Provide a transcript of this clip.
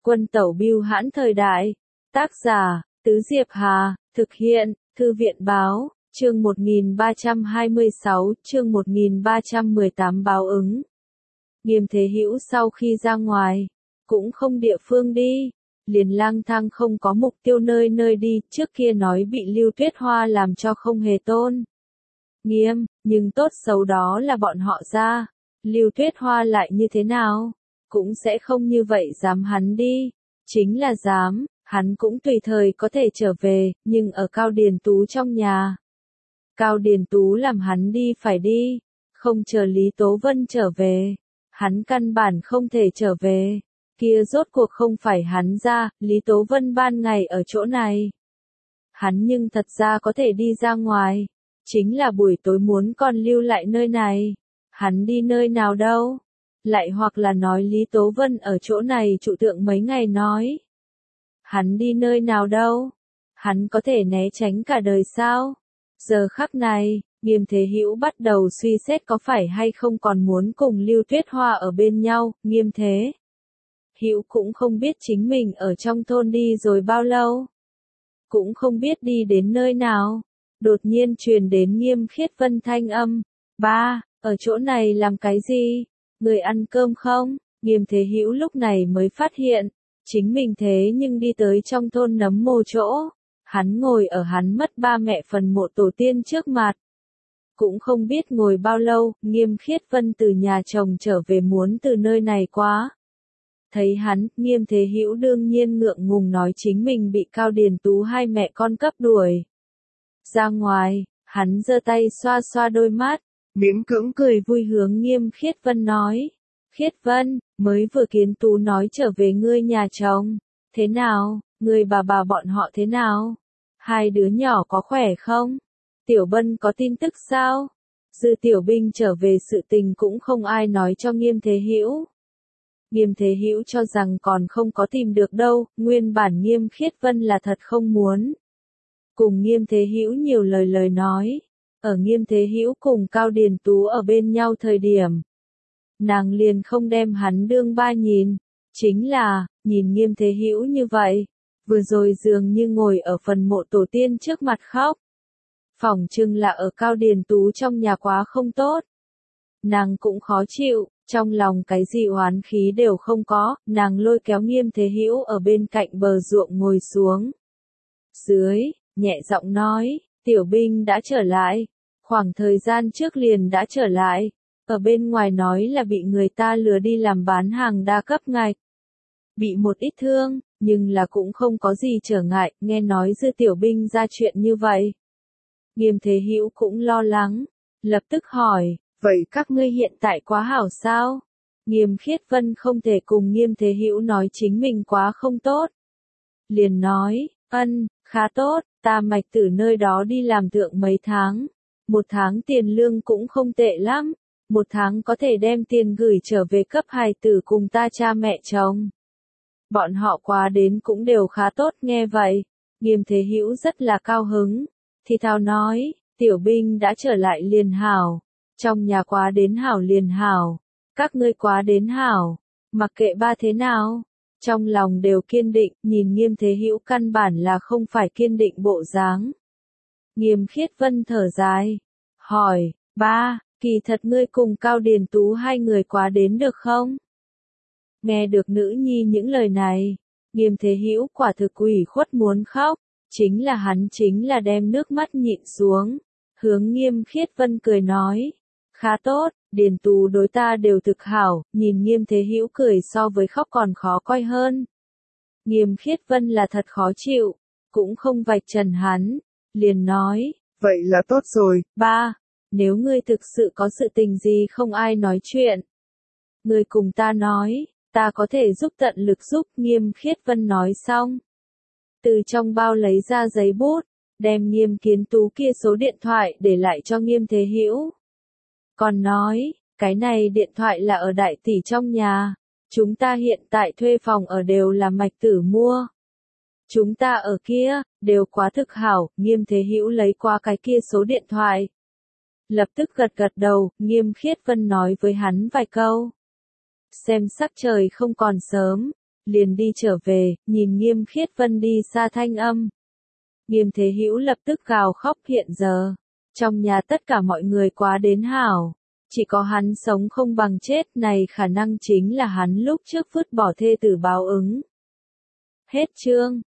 Quân tẩu bưu hãn thời đại. Tác giả, Tứ Diệp Hà, thực hiện, Thư viện báo, chương 1326, chương 1318 báo ứng. Nghiêm Thế Hữu sau khi ra ngoài, cũng không địa phương đi, liền lang thang không có mục tiêu nơi nơi đi, trước kia nói bị Lưu Tuyết Hoa làm cho không hề tôn nghiêm, nhưng tốt xấu đó là bọn họ ra, Lưu Tuyết Hoa lại như thế nào, cũng sẽ không như vậy dám hắn đi, chính là dám, hắn cũng tùy thời có thể trở về, nhưng ở Cao Điền Tú trong nhà. Cao Điền Tú làm hắn đi phải đi, không chờ Lý Tố Vân trở về, hắn căn bản không thể trở về, kia rốt cuộc không phải hắn ra, Lý Tố Vân ban ngày ở chỗ này. Hắn nhưng thật ra có thể đi ra ngoài, chính là buổi tối muốn còn lưu lại nơi này, hắn đi nơi nào đâu, lại hoặc là nói Lý Tố Vân ở chỗ này trụ tượng mấy ngày nói. Hắn đi nơi nào đâu, hắn có thể né tránh cả đời sao? Giờ khắc này, Nghiêm Thế Hữu bắt đầu suy xét có phải hay không còn muốn cùng Lưu Tuyết Hoa ở bên nhau, Nghiêm Thế Hữu cũng không biết chính mình ở trong thôn đi rồi bao lâu. Cũng không biết đi đến nơi nào. Đột nhiên truyền đến Nghiêm Khiết Vân thanh âm. Ba, ở chỗ này làm cái gì? Người ăn cơm không? Nghiêm Thế Hữu lúc này mới phát hiện. Chính mình thế nhưng đi tới trong thôn nấm mồ chỗ. Hắn ngồi ở hắn mất ba mẹ phần mộ tổ tiên trước mặt. Cũng không biết ngồi bao lâu, Nghiêm Khiết Vân từ nhà chồng trở về muốn từ nơi này quá. Thấy hắn, Nghiêm Thế Hữu đương nhiên ngượng ngùng nói chính mình bị Cao Điền Tú hai mẹ con cấp đuổi. Ra ngoài, hắn giơ tay xoa xoa đôi mắt, miễn cưỡng cười vui hướng Nghiêm Khiết Vân nói. Khiết Vân, mới vừa Kiến Tú nói trở về ngươi nhà chồng. Thế nào, ngươi bà bọn họ thế nào? Hai đứa nhỏ có khỏe không? Tiểu Bân có tin tức sao? Dư Tiểu Binh trở về sự tình cũng không ai nói cho Nghiêm Thế Hữu. Nghiêm Thế Hữu cho rằng còn không có tìm được đâu, nguyên bản Nghiêm Khiết Vân là thật không muốn. Cùng Nghiêm Thế Hữu nhiều lời nói, ở Nghiêm Thế Hữu cùng Cao Điền Tú ở bên nhau thời điểm. Nàng liền không đem hắn đương ba nhìn, chính là, nhìn Nghiêm Thế Hữu như vậy, vừa rồi dường như ngồi ở phần mộ tổ tiên trước mặt khóc. Phỏng chừng là ở Cao Điền Tú trong nhà quá không tốt. Nàng cũng khó chịu, trong lòng cái gì oán khí đều không có, nàng lôi kéo Nghiêm Thế Hữu ở bên cạnh bờ ruộng ngồi xuống. Dưới, nhẹ giọng nói, Tiểu Binh đã trở lại, khoảng thời gian trước liền đã trở lại, ở bên ngoài nói là bị người ta lừa đi làm bán hàng đa cấp ngạch. Bị một ít thương, nhưng là cũng không có gì trở ngại, nghe nói Dư Tiểu Binh ra chuyện như vậy. Nghiêm Thế Hữu cũng lo lắng, lập tức hỏi, vậy các ngươi hiện tại quá hảo sao? Nghiêm Khiết Vân không thể cùng Nghiêm Thế Hữu nói chính mình quá không tốt. Liền nói, khá tốt, ta Mạch Tử nơi đó đi làm thượng mấy tháng. Một tháng tiền lương cũng không tệ lắm. Một tháng có thể đem tiền gửi trở về cấp hài tử cùng ta cha mẹ chồng. Bọn họ quá đến cũng đều khá tốt nghe vậy. Nghiêm Thế Hữu rất là cao hứng. Thì thào nói, Tiểu Binh đã trở lại liền hảo. Trong nhà quá đến hảo liền hảo. Các ngươi quá đến hảo. Mặc kệ ba thế nào. Trong lòng đều kiên định, nhìn Nghiêm Thế Hữu căn bản là không phải kiên định bộ dáng. Nghiêm Khiết Vân thở dài. Hỏi, ba, kỳ thật ngươi cùng Cao Điền Tú hai người quá đến được không? Nghe được nữ nhi những lời này, Nghiêm Thế Hữu quả thực ủy khuất muốn khóc. Chính là đem nước mắt nhịn xuống. Hướng Nghiêm Khiết Vân cười nói. Khá tốt, Điền Tú đối ta đều thực hảo, nhìn Nghiêm Thế Hữu cười so với khóc còn khó coi hơn. Nghiêm Khiết Vân là thật khó chịu, cũng không vạch trần hắn, liền nói, vậy là tốt rồi, ba, nếu ngươi thực sự có sự tình gì không ai nói chuyện. Ngươi cùng ta nói, ta có thể giúp tận lực giúp, Nghiêm Khiết Vân nói xong. Từ trong bao lấy ra giấy bút, đem Nghiêm Kiến Tú kia số điện thoại để lại cho Nghiêm Thế Hữu. Còn nói, cái này điện thoại là ở đại tỷ trong nhà, chúng ta hiện tại thuê phòng ở đều là Mạch Tử mua. Chúng ta ở kia, đều quá thực hảo, Nghiêm Thế Hữu lấy qua cái kia số điện thoại. Lập tức gật đầu, Nghiêm Khiết Vân nói với hắn vài câu. Xem sắc trời không còn sớm, liền đi trở về, nhìn Nghiêm Khiết Vân đi xa thanh âm. Nghiêm Thế Hữu lập tức gào khóc hiện giờ. Trong nhà tất cả mọi người quá đến hảo. Chỉ có hắn sống không bằng chết này khả năng chính là hắn lúc trước vứt bỏ thê tử báo ứng. Hết chương.